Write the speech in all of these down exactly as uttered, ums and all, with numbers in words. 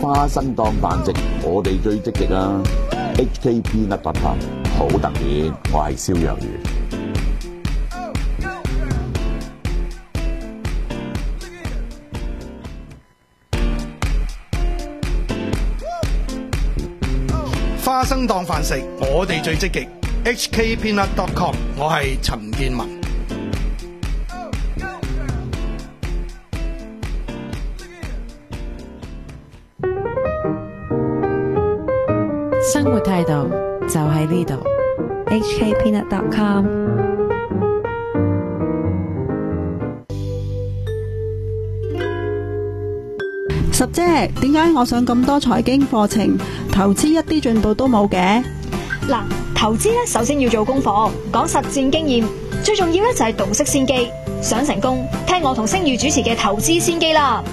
花生當飯食，我哋最積極啊 ！H K Peanut Butter 好特別，我係燒魷魚。 花生當飯食，我哋最積極。H K Peanut dot com， 我係陳建文。 生活態度就喺呢度。 H K Peanut dot com。 十姐，點解我上咁多財經課程，投資一啲進步都冇嘅？ 嗱，投資咧首先要做功課，講實戰經驗，最重要咧就係洞悉先機。想成功，聽我同星宇主持嘅投資先機啦。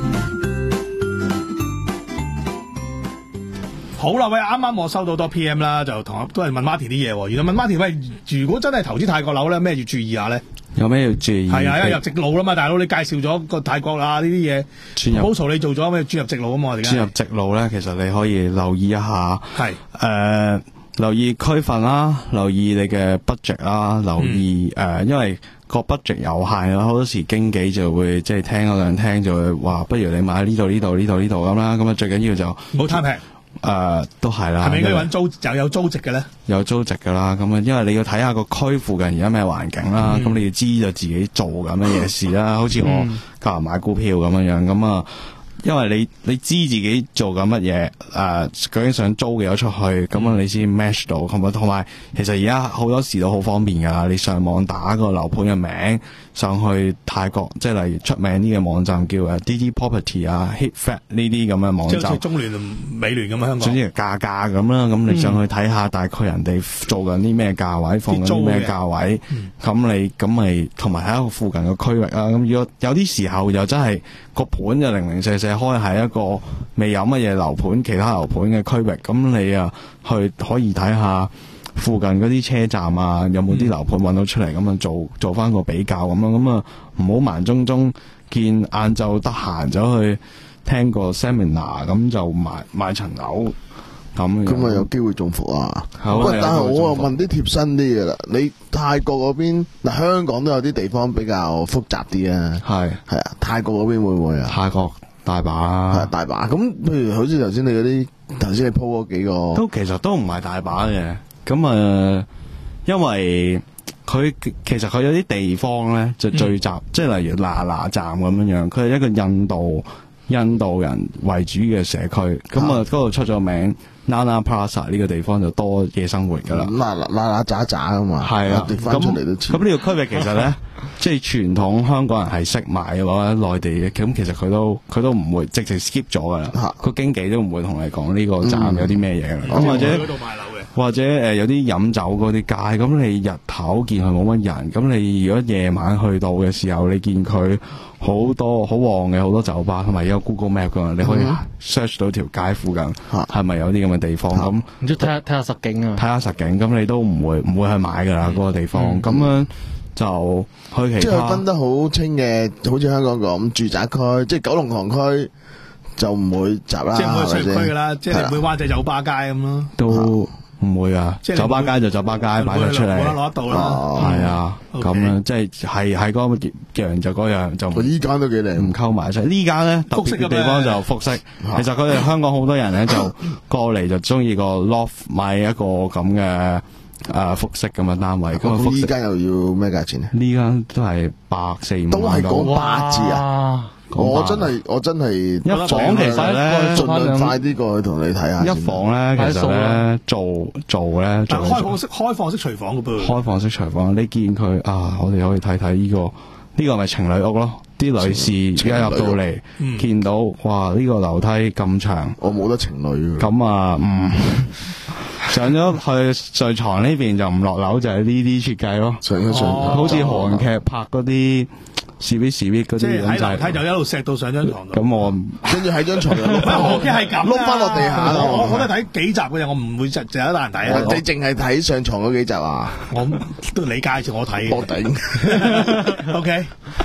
好啦，喂，啱啱我收到多 P M 啦，就同都係問 Martin 啲嘢。原來問 Martin， 喂，如果真係投資泰國樓咧，咩要注意下咧？ 有咩要注意？ 係啊，因為入直路啦嘛，大佬你介紹咗個泰國啊呢啲嘢， 轉入 Boso 你做咗咩轉入直路啊嘛？我哋轉入直路咧，其實你可以留意一下， 係誒、 呃、留意區份啦，留意你嘅 budget 啦，留意誒、嗯呃，因為個 budget 有限啦，好多時經紀就會即係聽嗰兩聽就會話，不如你買呢度呢度呢度呢度咁啦。咁啊最緊要就唔好貪平。 誒、呃，都係啦。 係咪應該揾租又有租值嘅咧？ 有租值噶啦，咁啊，因為你要睇下個區附近而家咩環境啦，咁、嗯、你要知道自己做緊乜嘢事啦。好似我教人買股票咁樣樣，咁啊，因為你你知自己做緊乜嘢，誒、呃，究竟想租嘅有出去，咁啊，你先 match 到，同埋同埋，其實而家好多時都好方便噶啦，你上網打個樓盤嘅名。上去泰國，即係例如出名啲嘅網站叫誒 D D Property 啊、HitFat 呢啲咁嘅網站， 即係中聯、美聯咁樣香港。 總之係價價咁啦，咁你上去睇下大概人哋做緊啲咩價位，放緊啲咩價位，咁、嗯、你咁咪同埋喺一個附近嘅區域啊。咁如果有啲時候又真係個盤就零零舍舍開喺一個未有乜嘢樓盤、其他樓盤嘅區域，咁你啊去可以睇下。附近嗰啲車站啊，有冇啲樓盤揾到出嚟咁樣做做翻個比較咁樣，咁啊唔好盲中中見晏晝得閒走去聽個 seminar 咁就買買層樓咁。 咁啊有機會中伏啊！ 喂， 但係我啊問啲貼身啲嘅啦，你泰國嗰邊嗱香港都有啲地方比較複雜啲啊，係係啊，泰國嗰邊會唔會啊？ 泰國大把啊， 大把。咁譬如好似頭先你嗰啲頭先你 po 嗰幾個， 都其實都唔係大把嘅。咁啊、呃，因為佢其實佢有啲地方咧就聚集，嗯、即係例如嗱嗱站咁樣樣，佢係一個印度印度人為主嘅社區，咁啊嗰度出咗名 Nana Plaza 呢個地方就多夜生活噶啦， 嗱嗱嗱喳喳啊嘛，係啊，翻出嚟都知。 咁呢個區域其實咧，即係傳統香港人係識買嘅話，內地嘅咁其實佢都佢都唔會直直 skip 咗噶啦，個經紀都唔會同你講呢個站有啲咩嘢嘅，咁、嗯、或者。或者誒、呃、有啲飲酒嗰啲街，咁你日頭見佢冇乜人，咁你如果夜晚去到嘅時候，你見佢好多好旺嘅好多酒吧，同埋有 Google Map 㗎，你可以 search 到條街附近係咪有啲咁嘅地方咁。 唔知睇下睇下實景啊， 睇下實景，咁你都唔會唔會去買㗎啦嗰個地方。咁、嗯、樣就去其他。 即係分得好清嘅，好似香港咁住宅區，即係九龍塘區就唔會集啦， 即係唔會商區㗎啦，即係唔會灣仔酒吧街咁咯。 都唔會啊！酒吧街就酒吧街擺咗出嚟， 冇得攞得到啦。 係啊，咁樣即係係係嗰樣就嗰樣就。 依間都幾靚， 唔溝埋一齊。呢間咧特別嘅地方就複式。其實佢哋香港好多人咧就過嚟就中意個 loft 買一個咁嘅誒複式咁嘅單位。咁呢間又要咩價錢咧？ 呢間都係百四五萬。 都係講八字啊！我真係我真係一房其實咧， 盡量快啲過去同你睇下。 一房咧，其實咧做做咧， 但開放式開放式廚房嘅噃。 開放式廚房，你見佢啊，我哋可以睇睇呢個呢個咪情侶屋咯。啲女士一入到嚟，見到哇呢個樓梯咁長， 我冇得情侶。 咁啊，嗯，上咗去睡床呢邊就唔落樓，就係呢啲設計咯。 上咗上， 好似韓劇拍嗰啲。時必時必嗰啲咁就係睇就一路錫到上張床度。 咁我跟住喺張床度碌翻， 我係咁碌翻落地下咯。 我我都睇幾集嘅啫，我唔會淨係一單人睇啊。 你淨係睇上床嗰幾集啊？ 我都你介紹我睇嘅。 我頂。 OK，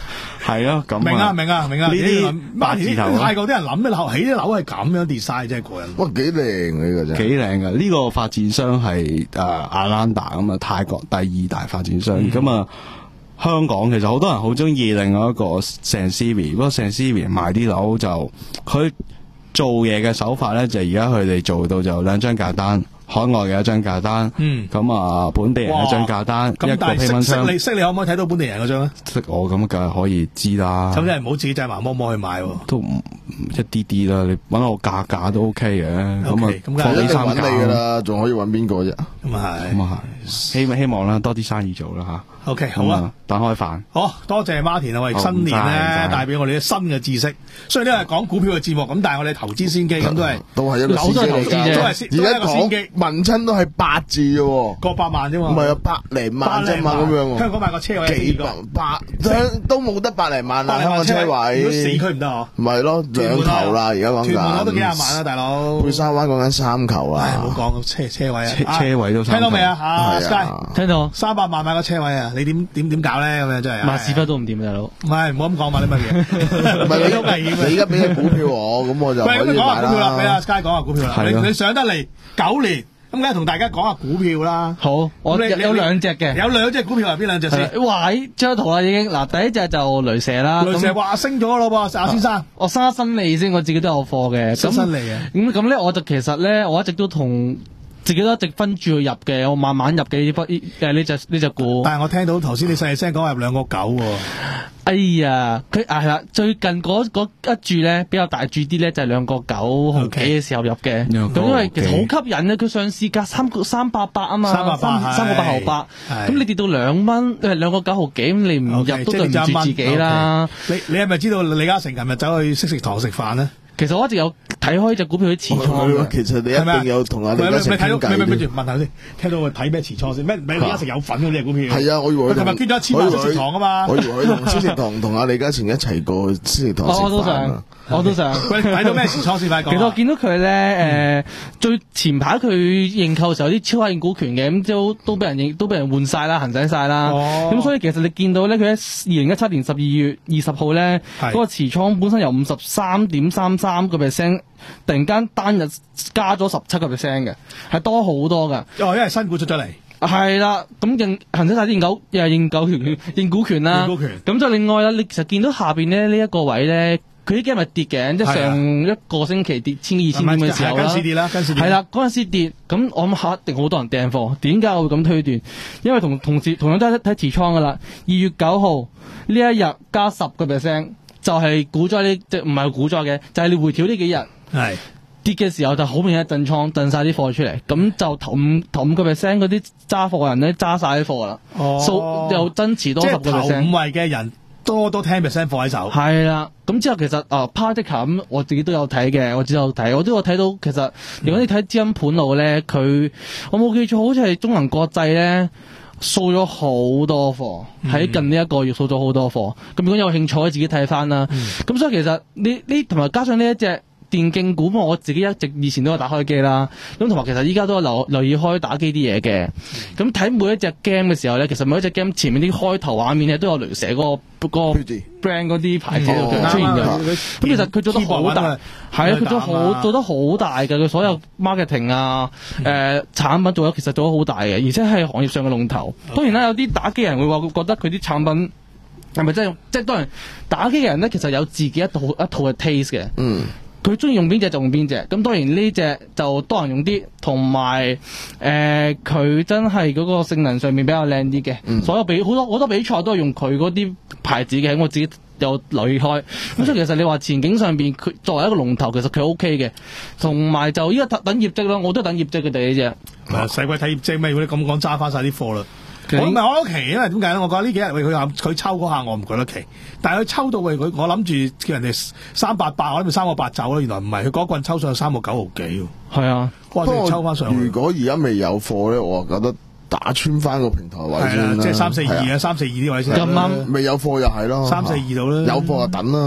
係咯，咁明啊明啊明啊！ 呢啲八字頭， 泰國啲人諗嘅樓起啲樓係咁樣 design 真係過癮。 哇，幾靚呢個真係。幾靚噶！呢個發展商係誒亞蘭達咁啊，泰國第二大發展商咁啊。香港其實好多人好中意另外一個 Sansevie， 不過 Sansevie 賣啲樓就佢做嘢嘅手法咧，就而家佢哋做到就兩張價單，海外嘅一張價單，嗯，咁啊本地人一張價單，一個批蚊箱。 識你識你可唔可以睇到本地人嗰張咧？ 識我咁梗係可以知啦。 咁即係唔好自己製麻摸摸去買喎。 都唔一啲啲啦，你揾我價價都 OK 嘅。咁啊， 咁放啲三價噶啦，仲可以揾邊個啫？ 咁啊係， 咁啊係，希希望啦，多啲生意做啦吓。 OK， 好啊， 等開飯。 好多謝 Martin 啊，我哋新年咧帶俾我哋啲新嘅知識。雖然呢係講股票嘅節目，咁但係我哋投資先機咁都係都係一個投資嚟嘅， 都係而家講問親都係八字嘅喎， 過百萬啫嘛， 唔係啊，百零萬啫嘛咁樣。 香港買個車位幾百百都冇得百零萬啦，香港車位。 如果市區唔得嗬？ 唔係咯，兩球啦，而家講緊。 屯門都幾廿萬啦，大佬。 貝沙灣講緊三球啊！ 唔好講車車位啊， 車位都聽到未啊？啊 Sky 聽到三百萬買個車位啊，你點點點搞？咧咁樣真係， 買屎忽都唔掂，大佬。 唔係，唔好咁講嘛，啲乜嘢？ 唔係你好危險。你而家俾隻股票我，咁我就可以買啦。喂，咁講下股票啦，俾阿 Sky 講下股票啦。 你你上得嚟九年，咁梗係同大家講下股票啦。 好，我有有兩隻嘅， 有兩隻股票係邊兩隻先？ 哇！張圖啦已經，嗱第一隻就雷蛇啦。 雷蛇話升咗咯噃，阿先生。 我生新利先，我自己都有貨嘅。 新新利啊。 咁咁咧，我就其實咧，我一直都同。自己都一直分住去入嘅，我慢慢入嘅呢筆誒呢隻呢隻股。 但係我聽到頭先你細細聲講話入兩個九喎。 哎呀，佢啊係啦，最近嗰嗰一注咧比較大注啲咧，就係兩個九毫幾嘅時候入嘅。咁、okay. 因為其實好吸引咧，佢上市價三個三百八啊嘛，三百八三個八毫八。咁你跌到兩蚊誒兩個九毫幾，咁你唔入、okay, 都對唔住自己啦。 Okay. 你你係咪知道李嘉誠琴日走去識食堂食飯咧？ 其實我一直有睇開隻股票啲持倉。 其實你一定有同阿李嘉誠傾偈。 咪咪住問下先，聽到佢睇咩持倉先？咩李嘉誠有份嗰啲股票？ 係啊，我以為佢琴日捐咗一千萬識食堂啊嘛。 我以為佢同識食堂同阿李嘉誠一齊過識食堂食飯。 我都想，我都想。 喂，睇到咩持倉先？快講。 其實我見到佢咧，誒，最前排佢認購嘅時候啲超額認股權嘅，咁都都俾人認，都俾人換晒啦，行使晒啦。咁所以其實你見到咧，佢喺二零一七年十二月二十號咧，嗰個持倉本身由五十三點三三個 percent。突然間單日加咗十七個 percent 嘅，係多好多噶。 哦，因為新股出咗嚟。 係啦，咁認行使晒啲認股，又係認股權、認股權啦。認股權。咁就另外啦，你其實見到下邊咧呢一個位咧，佢啲 game 係跌嘅，即係上一個星期跌千二千點嘅時候啦。跟市跌啦，跟市跌。係啦，嗰陣時跌，咁我諗下一定好多人訂貨。點解我會咁推斷？因為同同時同樣都係睇持倉噶啦。二月九號呢一日加十個 percent，就係股災呢，即唔係股災嘅，就係、是、你回調呢幾日。係跌嘅時候就好明顯一震倉，震晒啲貨出嚟，咁就頭五頭五個 percent 嗰啲揸貨人咧揸晒啲貨啦，數、哦、又增持多十個 percent。即係頭五位嘅人多多 ten percent 貨喺手。係啦，咁之後其實啊 Partica 咁我自己都有睇嘅，我只有睇，我都有睇到其實如果你睇資金盤路咧，佢我冇記錯，好似係中銀國際咧掃咗好多貨，喺、嗯、近呢一個月掃咗好多貨。咁如果有興趣自己睇翻啦。咁、嗯、所以其實呢呢同埋加上呢一隻。電競股我自己一直以前都有打開機啦，咁同埋其實依家都有留留意開打機啲嘢嘅。咁睇每一隻 game 嘅時候咧，其實每一隻 game 前面啲開頭畫面咧都有雷蛇嗰、那個、那個 brand 嗰啲牌子出現嘅。咁、哦、其實佢做得好大，係啊，佢做好做得好大嘅。佢所有 marketing 啊，誒、呃、產品做得其實做得好大嘅，而且係行業上嘅龍頭。當然啦，有啲打機人會話覺得佢啲產品係咪真係即係當然打機嘅人咧，其實有自己一套一套嘅 taste 嘅。嗯。佢中意用邊隻就用邊隻，咁當然呢隻就多人用啲，同埋誒佢真係嗰個性能上面比較靚啲嘅。嗯、所有比好多好多比賽都係用佢嗰啲牌子嘅，我自己有留意開。咁所以其實你話前景上邊，佢作為一個龍頭，其實佢 O K 嘅。同埋就依家等業績咯，我都等業績嘅第呢隻。係使鬼睇業績咩？如果你咁講，揸翻晒啲貨啦。我唔係我覺得奇，因為點解咧？我覺得呢幾日喂佢佢抽嗰下，我唔覺得奇。但係佢抽到喂佢，我諗住叫人哋三八八，我諗住三個八走啦。原來唔係，佢嗰棍抽上去三個九毫幾。係啊，不過抽翻上去。如果而家未有貨咧，我覺得打穿翻個平台位先啦。即係三四二啊，三四二啲位先。咁啱未有貨又係咯，三四二度啦。有貨就等啦。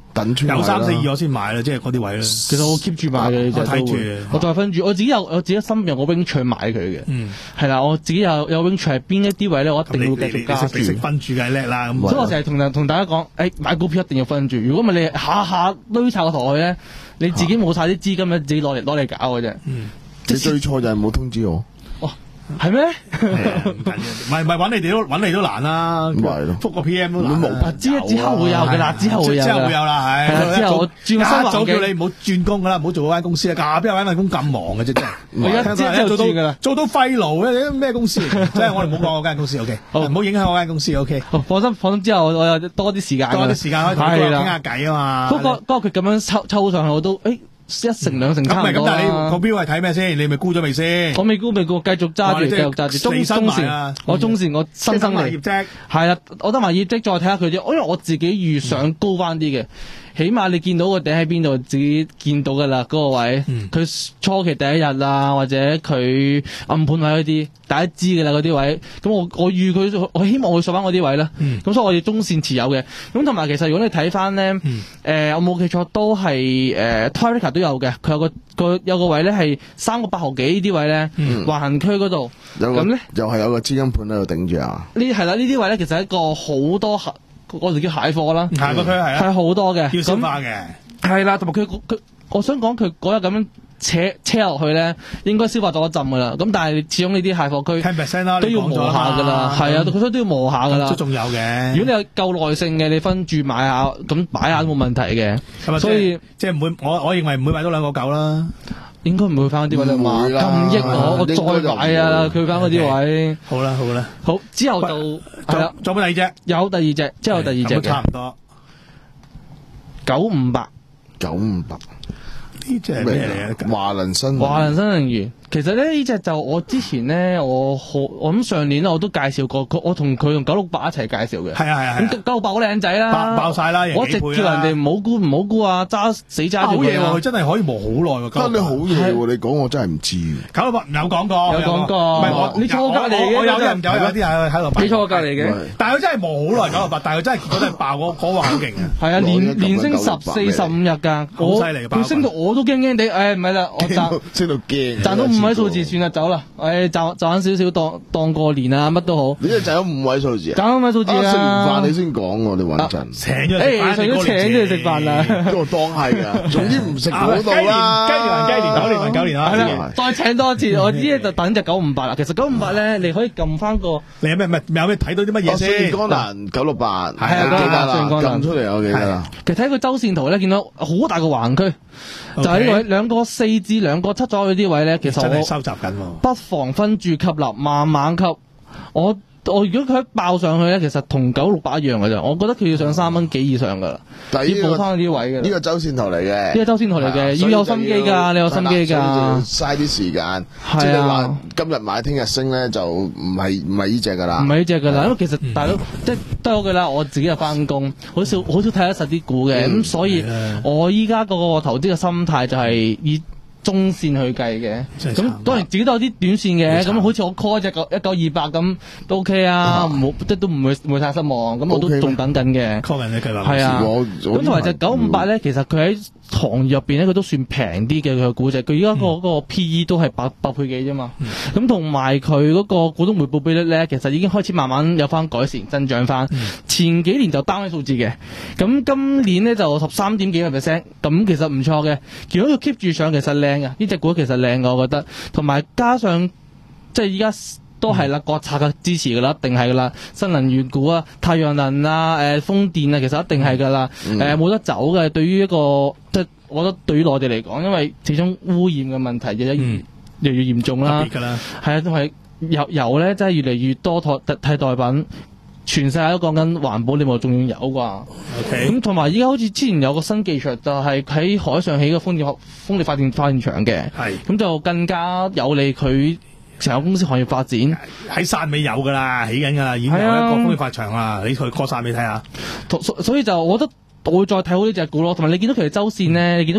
等住有三四二我先買啦，即係嗰啲位啦。 其實我 keep 住買嘅， 我睇住， 我再分住，我自己有我自己心有個 wing 場買佢嘅， 嗯， 係啦，我自己有有 wing 場係邊一啲位咧，我一定會繼續加住。 你識分住梗係叻啦，咁所以我成日同同大家講，誒買股票一定要分住，如果唔係你下下堆晒個台咧，你自己冇晒啲資金咧，自己攞嚟攞嚟搞嘅啫。 嗯， 你最錯就係冇通知我。 係咩？ 唔係唔係揾你哋都揾你都難啦，覆個 P M 都難。 之之後會有嘅啦，之後會有，之後會有啦，係。 之後我轉新環境， 早叫你唔好轉工噶啦，唔好做嗰間公司啊！邊有間工咁忙嘅啫，真係。 我而家之後轉噶啦， 做到廢勞咧，咩公司？即係我哋唔好講嗰間公司 ，OK，唔好影響我間公司 ，OK。 放心放心，之後我有多啲時間， 多啲時間可以同佢傾下偈啊嘛。 嗰個嗰個佢咁樣抽抽上去，我都誒。一成兩成差唔多啦。 咁但係你個標係睇咩先？你咪沽咗未先？ 我未沽未沽，繼續揸住，繼續揸住。中中線，我中線我新生嚟。 業績係啦，我得埋業績再睇下佢啲，因為我自己預想高翻啲嘅。起碼你見到個頂喺邊度，自己見到噶啦，嗰、那個位，佢、嗯、初期第一日啊，或者佢暗盤位嗰啲，大家知噶啦嗰啲位。咁我我預佢，我希望佢上翻嗰啲位啦。咁、嗯、所以我哋中線持有嘅。咁同埋其實如果你睇翻咧，誒、嗯呃、我冇記錯都係誒 Toyota 都有嘅，佢有個個有個位咧係三個八毫幾呢啲位咧，橫行區嗰度。咁咧又係有個資金盤喺度頂住啊！ 呢係啦，呢啲位咧其實係一個好多我哋叫蟹貨啦， 蟹個區係啊， 係好多嘅， 要消化嘅， 係啦，同埋佢佢，我想講佢嗰日咁樣扯車落去咧，應該消化咗一陣噶啦。咁但係始終呢啲蟹貨區 ten percent 啦， 都要磨下噶啦，係啊，佢都要磨下噶啦， 都仲有嘅。 如果你有夠耐性嘅，你分住買下，咁擺下都冇問題嘅。所以即係唔會，我我認為唔會買多兩個九啦。 應該唔會翻嗰啲位啦，咁益我，我再買啊！佢翻嗰啲位， 好啦好啦， 好之後就係啦， 仲有冇第二隻？ 有第二隻，之後第二隻嘅， 差唔多九五八， 九五八呢隻係咩嚟嘅？ 華能新華能新能源。其實咧呢隻就我之前咧我好我諗上年我都介紹過，我同佢同九六八一齊介紹嘅。 係啊係啊。 咁九六八好靚仔啦， 爆爆晒啦， 我一直叫人哋唔好沽唔好沽啊，揸死揸住佢。 好嘢喎，佢真係可以磨好耐㗎。 真係好嘢喎！你講我真係唔知。 九六八有講過， 有講過。 唔係我， 你坐我隔離嘅， 我有人有有啲人喺度。 你坐我隔離嘅。 但係佢真係磨好耐九六八，但係佢真係覺得爆嗰嗰個好勁啊！ 係啊，連連升十四十五日㗎， 好犀利。 佢升到我都驚驚地，誒唔係啦，我賺升到驚， 賺到五位數字算啦。走啦，誒賺賺少少當當過年啊，乜都好。 你真係賺咗五位數字啊！ 賺五位數字啊！ 食完飯你先講喎，你穩陣。 請咗食飯， 除咗請咗你食飯啦， 都當係啊。總之唔食嗰度啦。 雞年還雞年，九年還九年啦。 係啦，再請多一次，我知就等隻九五八啦。其實九五八咧，你可以撳翻個。 你有咩咩有咩睇到啲乜嘢先？ 江南九六八係啊， 記得啦，撳出嚟我記得啦。 其實睇佢周線圖咧，見到好大個橫區，就喺呢位兩個四至兩個七左右啲位咧，其實我真係收集緊喎。 不妨分住吸納，慢慢吸。我我如果佢一爆上去咧，其實同九六八一樣嘅啫。我覺得佢要上三蚊幾以上噶啦，要補翻啲位嘅。 呢個周線圖嚟嘅， 呢個周線圖嚟嘅，要有心機㗎，你有心機㗎。 嘥啲時間，即係你話今日買聽日升咧，就唔係唔係呢隻㗎啦。 唔係呢隻㗎啦，因為其實大佬即係都有句啦，我自己又翻工，好少好少睇得實啲股嘅，咁所以我依家個投資嘅心態就係以中線去計嘅，咁當然自己都有啲短線嘅，咁好似我 call 隻一九二八咁都 OK 啊，唔好即都唔會唔會太失望，咁我都仲等緊嘅。 call 緊你計劃， 係啊，咁同埋隻九五八咧，其實佢喺行業入邊咧，佢都算平啲嘅佢嘅估值，佢而家個嗰個 P E 都係百百倍幾啫嘛，咁同埋佢嗰個股東回報比率咧，其實已經開始慢慢有翻改善增長翻，前幾年就單位數字嘅，咁今年咧就十三點幾個 percent，咁其實唔錯嘅，如果佢 keep 住上，其實靚。呢隻股其實靚嘅，我覺得，同埋加上即係依家都係啦，國策嘅支持噶啦，一定係噶啦，新能源股啊、太陽能啊、誒、呃、風電啊，其實一定係噶啦，誒、嗯、冇、呃、得走嘅。對於一個即係，我覺得對於內地嚟講，因為始終污染嘅問題越嚟越越越嚴重啦，係啊，都係油油咧，真係越嚟越多替替代品。全世界都講緊環保，你冇仲要有啩？咁同埋依家好似之前有個新技術，就係喺海上起個風電風力發電發電場嘅，咁就更加有利佢成個公司行業發展。 喺汕尾有噶啦，起緊噶啦，已經有一個風力發場啦，你去過汕尾睇下。 所所以就我覺得我會再睇好呢隻股咯，同埋你見到佢哋周線咧，你見到佢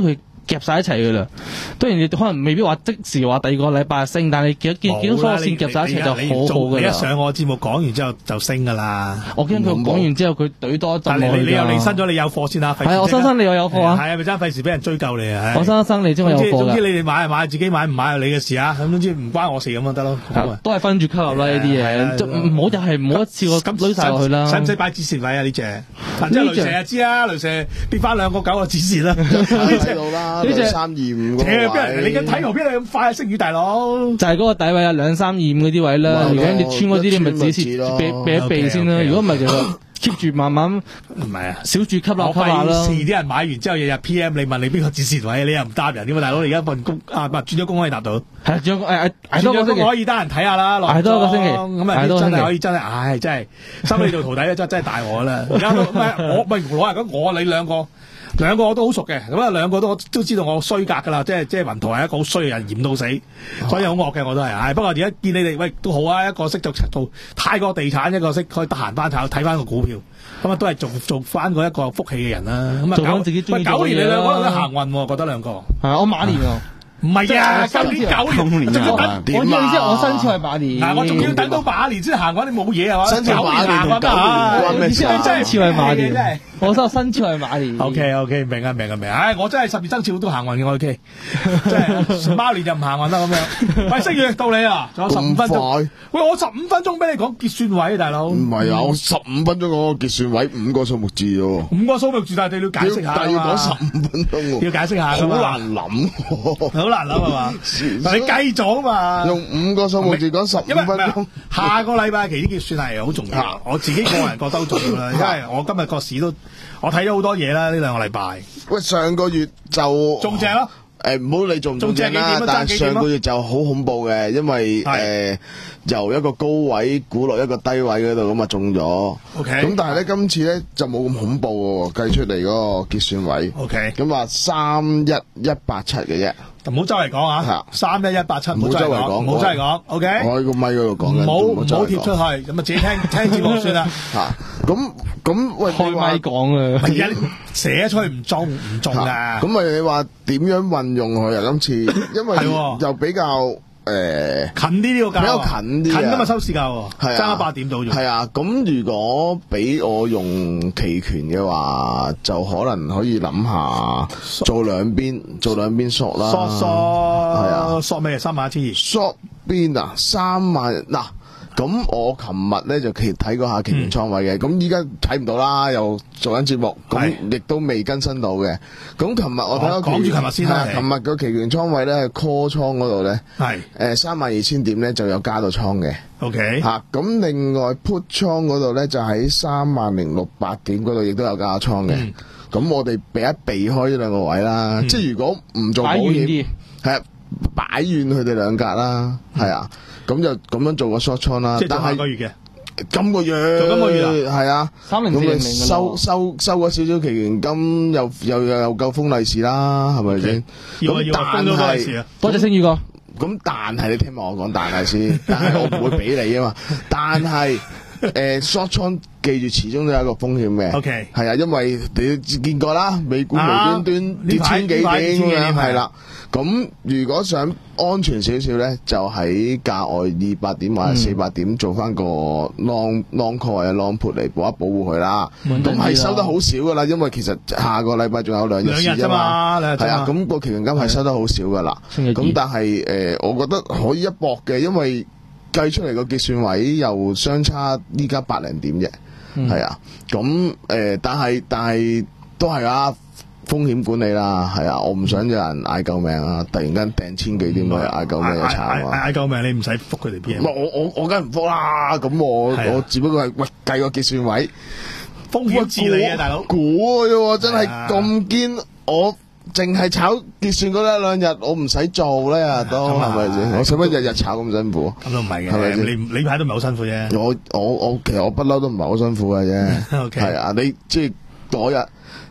夾晒一齊噶啦。當然你可能未必話即時話第二個禮拜升，但係你見見見到所有線夾晒一齊就好好噶啦。 你一上我節目講完之後就升噶啦。 我驚佢講完之後佢懟多一陣。 但係你你又離身咗，你有貨先啦。 係啊，我新生你又有貨啊。 係啊，咪真係費事俾人追究你啊。 我新生你知我有貨㗎。 總之你哋買係買，自己買唔買係你嘅事啊。咁總之唔關我事咁就得咯。 都係分住吸入啦呢啲嘢，唔好就係唔好一次過咁攞晒落去啦。 使唔使擺止蝕位啊？呢隻即係雷蛇就知啦，雷蛇跌翻兩個九個止蝕啦。 睇到啦，兩三二五個位。 你嘅睇圖邊度咁快升雨大佬？ 就係嗰個底位啊，兩三二五嗰啲位啦。如果你穿嗰啲，你咪止蝕避避一避先啦。如果唔係其實 keep 住慢慢唔係啊， 少住吸納吸下啦。 遲啲人買完之後日日 P M 你問你邊個止蝕位，你又唔答人點啊？大佬你而家份工啊，唔係轉咗工可以答到。係啊，轉咗誒誒，轉咗工可以得人睇下啦。捱多一個星期， 咁啊真係可以真係，唉真係收你做徒弟咧，真真係大我啦。而家都唔係我唔係攞嚟講，我你兩個。兩個我都好熟嘅，咁啊兩個都都知道我衰格噶啦，即係即係雲圖係一個好衰嘅人，嫌到死，所以好惡嘅我都係。唉，不過而家見你哋喂都好啊，一個識做做泰國地產，一個識可以得閒翻炒睇翻個股票，咁啊都係做做翻嗰一個福氣嘅人啦。咁啊搞自己中意做嘅嘢啦。九年你兩個都行運喎，覺得兩個係我馬年喎。 唔係啊，今年九年，仲要等點啊？我意思我生肖係馬年， 嗱我仲要等到馬年先行嗰啲冇嘢係嘛？ 生肖馬年同九年， 意思係生肖係馬年，真係我收生肖係馬年。 O K O K 明啊明啊明啊！唉，我真係十二生肖都行運嘅 O K， 真係馬年就唔行運啦咁樣。喂，星月到你啊，仲有十五分鐘。喂，我十五分鐘俾你講結算位，大佬。 唔係啊，我十五分鐘講個結算位五個數目字啫。 五個數目字，但係你要解釋下， 但係要講十五分鐘， 要解釋下， 好難諗， 好難諗係嘛？你計咗嘛？ 用五個數目字講十五分鐘。 下個禮拜期啲結算係好重要，我自己個人覺得好重要啦，因為我今日個市都我睇咗好多嘢啦，呢兩個禮拜。喂， 上個月就中正咯。 誒，唔好理中唔中正啦，但係上個月就好恐怖嘅，因為誒由一個高位估落一個低位嗰度咁啊中咗。O K。咁但係咧今次咧就冇咁恐怖喎，計出嚟嗰個結算位。 O K。 咁話三一一八七嘅啫。 唔好周圍講啊！三一一八七，唔好周圍講，唔好周圍講。O K。 我喺個咪嗰度講緊， 唔好唔好貼出去，咁啊自己聽聽節目算啦。 吓，咁咁喂， 開咪講啊！ 而家寫出去唔中唔中噶。 咁咪你話點樣運用佢啊？今次因為又比較。誒， 近啲呢個價， 比較近啲， 近今日收市價， 係爭一八點到咗。 係啊，咁如果俾我用期權嘅話，就可能可以諗下做兩邊，做兩邊 short 啦。 short short 係啊，short 咩？三萬一千二。 short 邊啊？三萬嗱。咁我琴日咧就其睇過下期權倉位嘅，咁依家睇唔到啦，又做緊節目，咁亦都未更新到嘅。咁琴日我睇到講住琴日先啦，琴日個期權倉位咧 call 倉嗰度咧，係誒三萬二千點咧就有加到倉嘅。OK，吓咁另外 put 倉嗰度咧就喺三萬零六百點嗰度亦都有加倉嘅。咁、嗯、我哋避一避開呢兩個位啦，嗯、即係如果唔做保險，係啊，擺遠佢哋兩格啦，係、嗯、啊。咁就咁樣做個 short 倉啦，但係下個月嘅，今個月，做今個月啊，係啊，三零四零零收收收咗少少期權金，又又又又夠封利是啦，係咪先？咁但係， 多謝星宇哥。 咁但係你聽埋我講但係先，但係我唔會俾你啊嘛。但係誒 short 倉記住始終都有一個風險嘅。OK，係啊，因為你見過啦，美股無端端跌千幾點咁樣，係啦。咁如果想安全少少咧，就喺價外二百點或者四百點做翻個 long long call 或者 long put 嚟保一保護佢啦。咁係收得好少噶啦，因為其實下個禮拜仲有兩日市啫嘛。係啊，咁個期權金係收得好少噶啦。咁但係誒、呃，我覺得可以一搏嘅，因為計出嚟個結算位又相差依家百零點啫。係、嗯、啊，咁誒、呃，但係但係都係啊。風險管理啦，係啊，我唔想有人嗌救命啊！突然間掟千幾點去嗌救命就慘啊！ 嗌救命你唔使覆佢哋 P M。 我我我梗係唔覆啦，咁我我只不過係喂計個結算位， 風險治理啊，大佬估嘅啫，真係咁堅，我淨係炒結算嗰一兩日，我唔使做咧都係咪先？我使乜日日炒咁辛苦？ 咁都唔係嘅，係咪先？你你排都唔係好辛苦啫。 我我我其實我不嬲都唔係好辛苦嘅啫。係啊，你即係嗰日。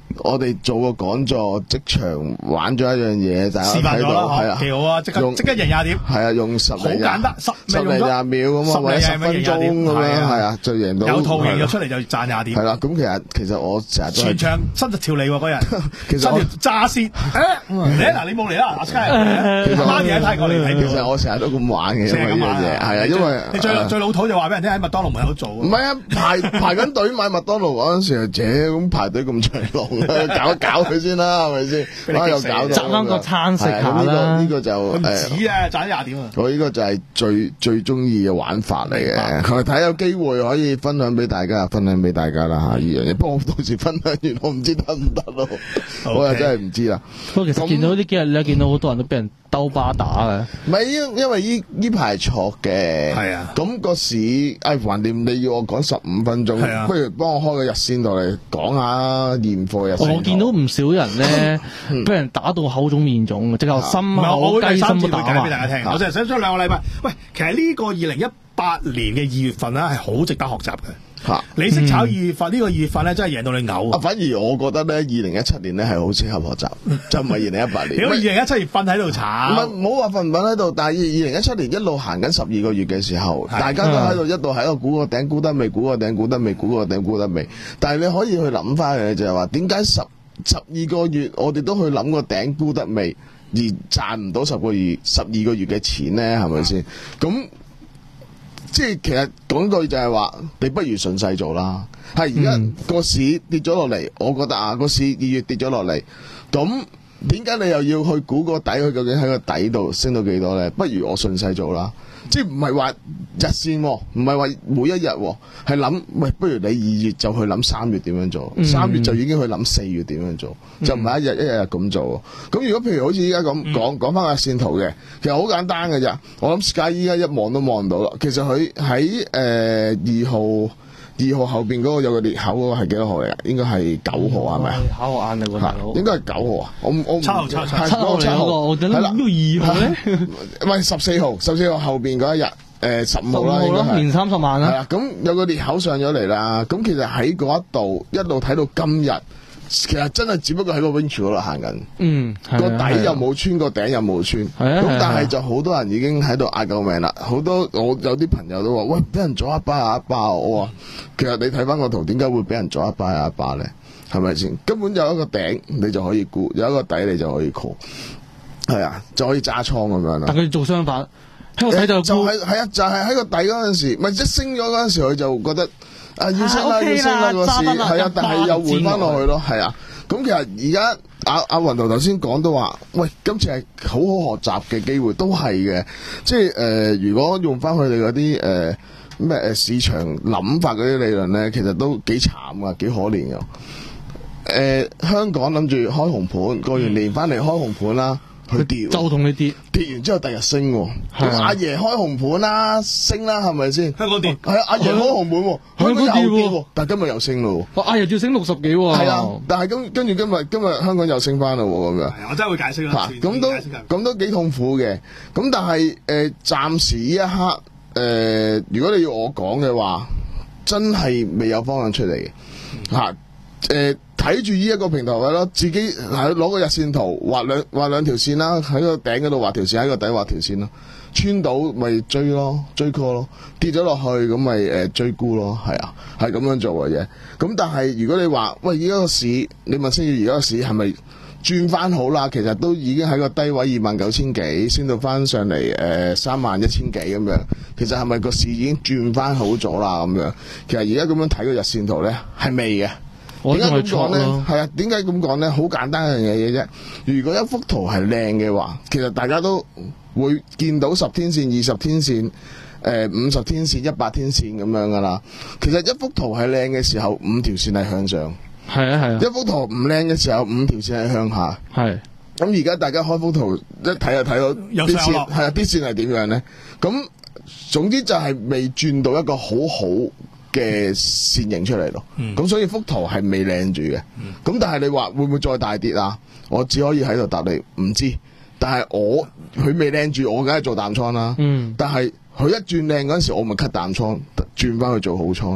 我哋做個講座，即場玩咗一樣嘢，大家睇到係啊， 幾好啊！即刻即刻贏廿點， 係啊，用十好簡單，十十零廿秒咁啊，或者十分鐘咁樣，係啊，就贏到有套贏咗出嚟就賺廿點。 係啦，咁其實其實我成日都全場伸條脷喎嗰日， 其實伸條揸線，誒嗱你冇嚟啦，阿 Sky，媽嘢睇過嚟睇。 其實我成日都咁玩嘅，因為呢樣嘢係啊，因為你最最老土就話俾人聽喺麥當勞門口做。 唔係啊，排排緊隊買麥當勞嗰陣時，姐咁排隊咁長龍，搞一搞佢先啦，係咪先？啊又搞到賺翻個餐食下啦。 呢個呢個就唔止啊，賺廿點啊！ 我呢個就係最最中意嘅玩法嚟嘅。佢睇有機會可以分享俾大家，分享俾大家啦嚇呢樣嘢。不過我到時分享完，我唔知得唔得咯。我又真係唔知啦。 不過其實見到呢幾日你見到好多人都俾人兜巴打嘅。 唔係因因為呢呢排錯嘅。係啊。咁個市誒橫掂你要我講十五分鐘， 係啊， 不如幫我開個日線度嚟講下現貨日線。 我見到唔少人咧，俾人打到口腫面腫，即係心口雞心都打埋。俾大家聽，我就係想將兩個禮拜。喂，其實呢個二零一八年嘅二月份咧係好值得學習嘅。嚇！你識炒二月份呢個二月份咧，真係贏到你嘔啊！ 反而我覺得咧，二零一七年咧係好適合學習，就唔係二零一八年。 如果二零一七年瞓喺度炒， 唔係唔好話瞓唔瞓喺度，但係二零一七年一路行緊十二個月嘅時候，大家都喺度一路喺度估個頂，估得未？估個頂，估得未？估個頂，估得未？但係你可以去諗翻嘅就係話，點解十十二個月我哋都去諗個頂估得未，而賺唔到十個月十二個月嘅錢咧？係咪先？咁即係其實講句就係話，你不如順勢做啦。係而家個市跌咗落嚟，我覺得啊，個市二月跌咗落嚟，咁點解你又要去估個底？佢究竟喺個底度升到幾多咧？不如我順勢做啦。即係唔係話日線，唔係話每一日，係諗喂，不如你二月就去諗三月點樣做，三、嗯、月就已經去諗四月點樣做，嗯、就唔係一日一日咁做。咁如果譬如好似依家咁講講翻個日線圖嘅，其實好簡單嘅咋。我諗 Sky 依家一望都望到啦。其實佢喺誒二號二號後邊嗰個有個裂口嗰個係幾多號嚟㗎？應該係九號係咪啊？考我眼啊，個大佬。應該係九號啊！我我唔七號七號七號嚟嗰個，我等諗到二號咧。 唔係十四號，十四號後邊嗰一日，誒十五號啦，應該係年三十萬啦。 係啊，咁有個裂口上咗嚟啦。咁其實喺嗰一度一路睇到今日。其實真係只不過喺個 range 嗰度行緊，嗯，個底又冇穿，個頂又冇穿，咁但係就好多人已經喺度嗌救命啦。好多我有啲朋友都話：喂，俾人左一巴下一巴。我話其實你睇翻個圖，點解會俾人左一巴下一巴咧？係咪先？根本有一個頂你就可以沽，有一個底你就可以 call， 係啊，就可以揸倉咁樣啦。 但佢做相反，喺個底就就係係啊，就係喺個底嗰陣時，咪即升咗嗰陣時，佢就覺得。啊要升啦，要升啦個市，係啊，但係又換翻落去咯，係啊。咁其實而家阿阿雲圖頭先講都話，喂，今次係好好學習嘅機會，都係嘅。即係誒、呃，如果用翻佢哋嗰啲誒咩誒市場諗法嗰啲理論咧，其實都幾慘噶，幾可憐噶。誒、呃，香港諗住開紅盤，過完年翻嚟開紅盤啦。佢跌， 就同你跌， 跌完之後第日升，咁阿爺開紅盤啦，升啦，係咪先？ 香港跌， 係啊，阿爺開紅盤，香港又跌，但係今日又升咯。 阿爺要升六十幾，係啊，但係跟跟住今日今日香港又升翻啦，咁樣。 我真係會解釋啦。 咁都咁都幾痛苦嘅。咁但係誒，暫時呢一刻誒，如果你要我講嘅話，真係未有方向出嚟嘅吓誒。睇住呢一個平台位咯，自己係攞個日線圖畫兩畫兩條線啦，喺個頂嗰度畫條線，喺個底畫條線咯。穿到咪追咯，追 call 咯，跌咗落去咁咪誒追沽咯，係啊，係咁樣做嘅啫。咁但係如果你話喂，而家個市，你問星宇而家個市係咪轉翻好啦？其實都已經喺個低位二萬九千幾，升到翻上嚟誒三萬一千幾咁樣。其實係咪個市已經轉翻好咗啦？咁樣，其實而家咁樣睇個日線圖咧，係未嘅。點解咁講咧？係啊，點解咁講咧？好簡單一樣嘢啫。如果一幅圖係靚嘅話，其實大家都會見到十天線、二十天線、誒五十天線、一百天線咁樣噶啦。其實一幅圖係靚嘅時候，五條線係向上。係啊係啊。一幅圖唔靚嘅時候，五條線係向下。係。咁而家大家開幅圖一睇就睇到啲線，係啊，啲線係點樣咧？咁總之就係未轉到一個好好嘅線形出嚟咯，咁、嗯、所以幅圖係未靚住嘅，咁、嗯、但係你話會唔會再大跌啊？我只可以喺度答你唔知，但係我佢未靚住，我梗係做淡倉啦。嗯，但係佢一轉靚嗰陣時，我咪 cut 淡倉，轉翻去做好倉咯。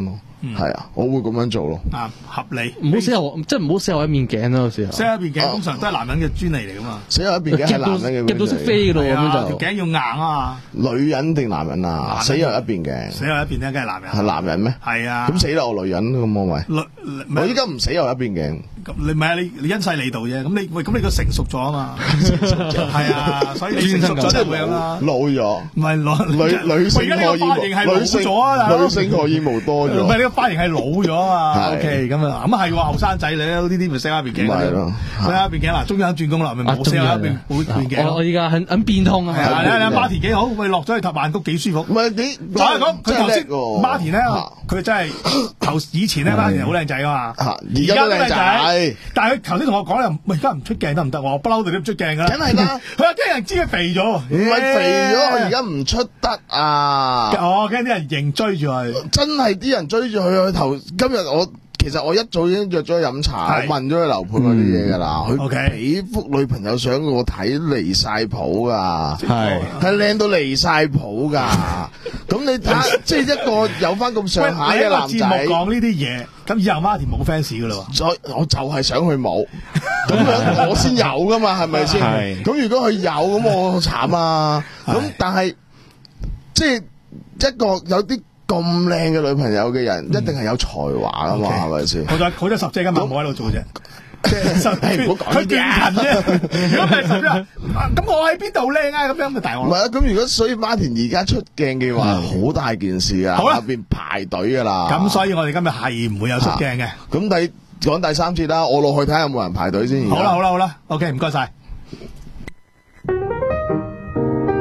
係啊，我會咁樣做咯。 啊，合理， 唔好死後，即係唔好死後一面頸咯，有時候。 死後一面頸通常都係男人嘅專利嚟噶嘛。 死後一面頸係男人嘅， 夾到識飛嘅咯，咁樣就條頸要硬啊嘛。 女人定男人啊？死後一邊頸。死後一邊咧，梗係男人。 係男人咩？ 係啊。 咁死啦，我女人咁我咪。我依家唔死後一邊頸。 咁你唔係啊？你你因勢利導啫。咁你喂，咁你個成熟咗啊嘛。係啊，所以你成熟咗就會咁啦。 老咗。 唔係老女女性荷爾蒙。女性女性荷爾蒙多咗。 唔係呢個髮型係老咗啊嘛。O K，咁啊，咁啊係喎，後生仔你呢啲咪死後一邊頸。 係咯， 死後一邊頸嗱，終於肯轉工啦，咪冇死後一邊邊頸。 我我依家很很變通啊。 係啊，你你 Martin 幾好，喂落咗去塔曼谷幾舒服。 唔係你， 我係講佢頭先 Martin 咧，佢真係頭以前咧 Martin 好靚仔噶嘛， 而家都靚仔。 但係佢頭先同我講又，喂而家唔出鏡得唔得？我不嬲對你唔出鏡噶啦。 梗係啦， 佢話驚人知佢肥咗。 唔係肥咗，佢而家唔出得啊！ 哦，驚啲人認追住佢。 真係啲人追住佢，佢頭今日我其實我一早已經約咗佢飲茶，我問咗佢樓盤嗰啲嘢㗎啦。佢俾幅女朋友相我睇離晒譜㗎，係係靚到離晒譜㗎。咁你睇，即係一個有翻咁上下嘅男仔， 節目講呢啲嘢，咁以後 Martin 冇 fans 㗎啦喎。 所以我就係想佢冇，咁樣我先有㗎嘛，係咪先？咁如果佢有，咁我好慘啊！咁但係即係一個有啲咁靚嘅女朋友嘅人，一定係有才華噶嘛，係咪先？ 好在好在十姐今日冇喺度做啫，即係十姐唔好講呢啲啊！如果唔係十姐，咁我喺邊度靚啊？咁樣咪大鑊。 唔係啊，咁如果所以 Martin 而家出鏡嘅話，好大件事啊！下邊排隊噶啦。 咁所以我哋今日係唔會有出鏡嘅。 咁第講第三節啦，我落去睇下有冇人排隊先。 好啦好啦好啦 ，OK， 唔該晒。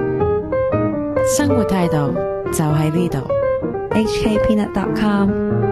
生活態度就喺呢度。 H K Peanut dot com